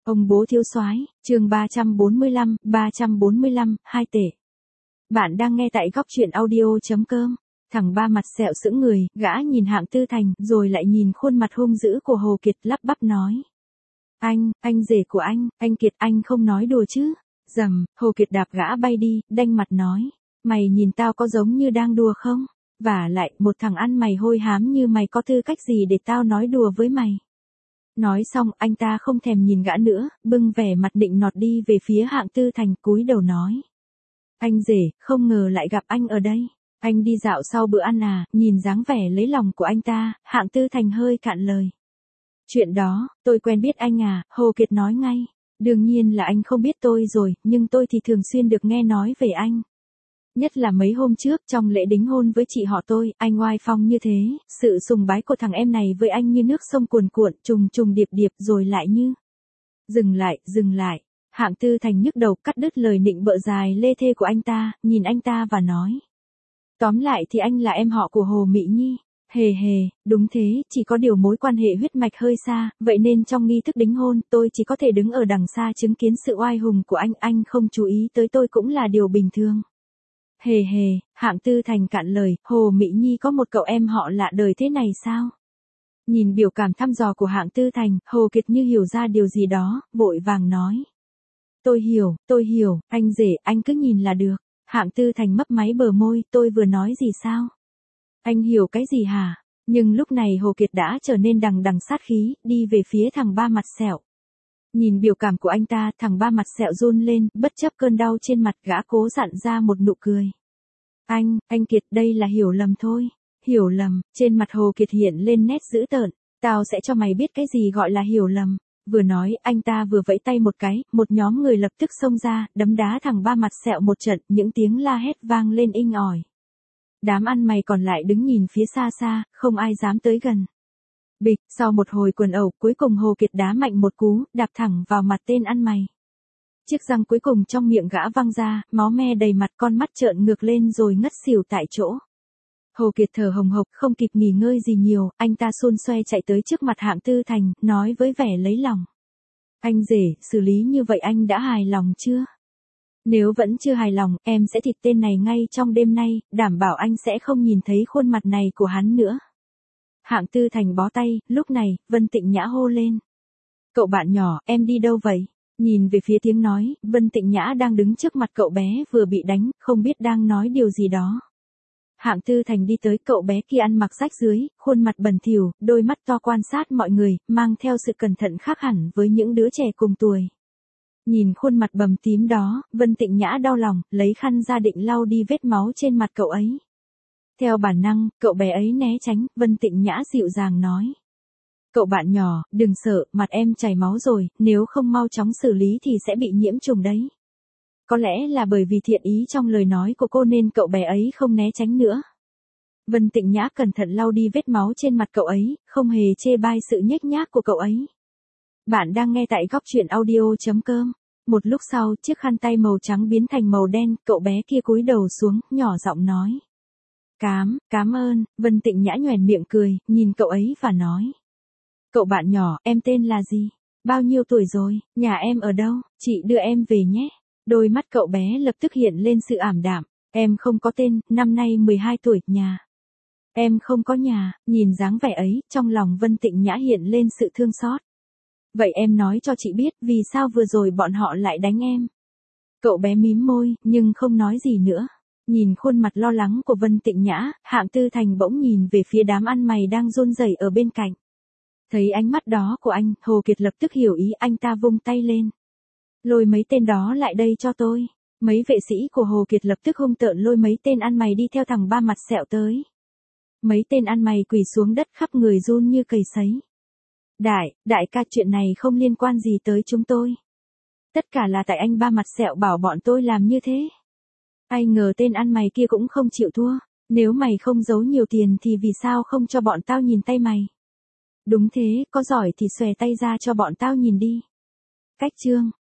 Ông bố thiếu soái, chương 345, 2 tể. Bạn đang nghe tại góc truyện audio.com. Thằng ba mặt sẹo sững người, gã nhìn Hạng Tư Thành, rồi lại nhìn khuôn mặt hung dữ của Hồ Kiệt lắp bắp nói. Anh rể của anh Kiệt, anh không nói đùa chứ. Rầm, Hồ Kiệt đạp gã bay đi, đanh mặt nói. Mày nhìn tao có giống như đang đùa không? Vả lại, một thằng ăn mày hôi hám như mày có tư cách gì để tao nói đùa với mày? Nói xong, anh ta không thèm nhìn gã nữa, bưng vẻ mặt định nọt đi về phía Hạng Tư Thành, cúi đầu nói. Anh rể, không ngờ lại gặp anh ở đây. Anh đi dạo sau bữa ăn à? Nhìn dáng vẻ lấy lòng của anh ta, Hạng Tư Thành hơi cạn lời. Chuyện đó, tôi quen biết anh à? Hồ Kiệt nói ngay. Đương nhiên là anh không biết tôi rồi, nhưng tôi thì thường xuyên được nghe nói về anh. Nhất là mấy hôm trước trong lễ đính hôn với chị họ tôi, anh oai phong như thế, sự sùng bái của thằng em này với anh như nước sông cuồn cuộn, trùng trùng điệp điệp rồi lại như. Dừng lại. Hạng Tư Thành nhức đầu cắt đứt lời nịnh bợ dài lê thê của anh ta, nhìn anh ta và nói. Tóm lại thì anh là em họ của Hồ Mỹ Nhi. Hề, đúng thế, chỉ có điều mối quan hệ huyết mạch hơi xa, vậy nên trong nghi thức đính hôn, tôi chỉ có thể đứng ở đằng xa chứng kiến sự oai hùng của anh không chú ý tới tôi cũng là điều bình thường. Hề, Hạng Tư Thành cạn lời, Hồ Mỹ Nhi có một cậu em họ lạ đời thế này sao? Nhìn biểu cảm thăm dò của Hạng Tư Thành, Hồ Kiệt như hiểu ra điều gì đó, vội vàng nói. Tôi hiểu, anh rể, anh cứ nhìn là được. Hạng Tư Thành mấp máy bờ môi, tôi vừa nói gì sao? Anh hiểu cái gì hả? Nhưng lúc này Hồ Kiệt đã trở nên đằng sát khí, đi về phía thằng ba mặt sẹo. Nhìn biểu cảm của anh ta, thằng ba mặt sẹo run lên, bất chấp cơn đau trên mặt, gã cố dặn ra một nụ cười. Anh Kiệt, đây là hiểu lầm thôi. Hiểu lầm, trên mặt Hồ Kiệt hiện lên nét dữ tợn. Tao sẽ cho mày biết cái gì gọi là hiểu lầm. Vừa nói, anh ta vừa vẫy tay một cái, một nhóm người lập tức xông ra, đấm đá thằng ba mặt sẹo một trận, những tiếng la hét vang lên inh ỏi. Đám ăn mày còn lại đứng nhìn phía xa, không ai dám tới gần. Bịch, sau một hồi quần ẩu, cuối cùng Hồ Kiệt đá mạnh một cú, đạp thẳng vào mặt tên ăn mày. Chiếc răng cuối cùng trong miệng gã văng ra, máu me đầy mặt, con mắt trợn ngược lên rồi ngất xỉu tại chỗ. Hồ Kiệt thở hồng hộc, không kịp nghỉ ngơi gì nhiều, anh ta xôn xoe chạy tới trước mặt Hạng Tư Thành, nói với vẻ lấy lòng. Anh rể, xử lý như vậy anh đã hài lòng chưa? Nếu vẫn chưa hài lòng, em sẽ thịt tên này ngay trong đêm nay, đảm bảo anh sẽ không nhìn thấy khuôn mặt này của hắn nữa. Hạng Tư Thành bó tay, lúc này, Vân Tịnh Nhã hô lên. Cậu bạn nhỏ, em đi đâu vậy? Nhìn về phía tiếng nói, Vân Tịnh Nhã đang đứng trước mặt cậu bé vừa bị đánh, không biết đang nói điều gì đó. Hạng Tư Thành đi tới, cậu bé kia ăn mặc rách rưới, khuôn mặt bẩn thỉu, đôi mắt to quan sát mọi người, mang theo sự cẩn thận khác hẳn với những đứa trẻ cùng tuổi. Nhìn khuôn mặt bầm tím đó, Vân Tịnh Nhã đau lòng, lấy khăn ra định lau đi vết máu trên mặt cậu ấy. Theo bản năng, cậu bé ấy né tránh, Vân Tịnh Nhã dịu dàng nói. Cậu bạn nhỏ, đừng sợ, mặt em chảy máu rồi, nếu không mau chóng xử lý thì sẽ bị nhiễm trùng đấy. Có lẽ là bởi vì thiện ý trong lời nói của cô nên cậu bé ấy không né tránh nữa. Vân Tịnh Nhã cẩn thận lau đi vết máu trên mặt cậu ấy, không hề chê bai sự nhếch nhác của cậu ấy. Bạn đang nghe tại góc truyện audio.com. Một lúc sau, chiếc khăn tay màu trắng biến thành màu đen, cậu bé kia cúi đầu xuống, nhỏ giọng nói. Cảm ơn, Vân Tịnh Nhã nhoẻn miệng cười, nhìn cậu ấy và nói. Cậu bạn nhỏ, em tên là gì? Bao nhiêu tuổi rồi? Nhà em ở đâu? Chị đưa em về nhé. Đôi mắt cậu bé lập tức hiện lên sự ảm đạm. Em không có tên, năm nay 12 tuổi, nhà. Em không có nhà, nhìn dáng vẻ ấy, trong lòng Vân Tịnh Nhã hiện lên sự thương xót. Vậy em nói cho chị biết vì sao vừa rồi bọn họ lại đánh em. Cậu bé mím môi, nhưng không nói gì nữa. Nhìn khuôn mặt lo lắng của Vân Tịnh Nhã, Hạng Tư Thành bỗng nhìn về phía đám ăn mày đang run rẩy ở bên cạnh. Thấy ánh mắt đó của anh, Hồ Kiệt lập tức hiểu ý, anh ta vung tay lên. Lôi mấy tên đó lại đây cho tôi. Mấy vệ sĩ của Hồ Kiệt lập tức hung tợn lôi mấy tên ăn mày đi theo thằng ba mặt sẹo tới. Mấy tên ăn mày quỳ xuống đất khắp người run như cầy sấy. Đại ca, chuyện này không liên quan gì tới chúng tôi. Tất cả là tại anh ba mặt sẹo bảo bọn tôi làm như thế. Ai ngờ tên ăn mày kia cũng không chịu thua. Nếu mày không giấu nhiều tiền thì vì sao không cho bọn tao nhìn tay mày? Đúng thế, có giỏi thì xòe tay ra cho bọn tao nhìn đi. Cách chương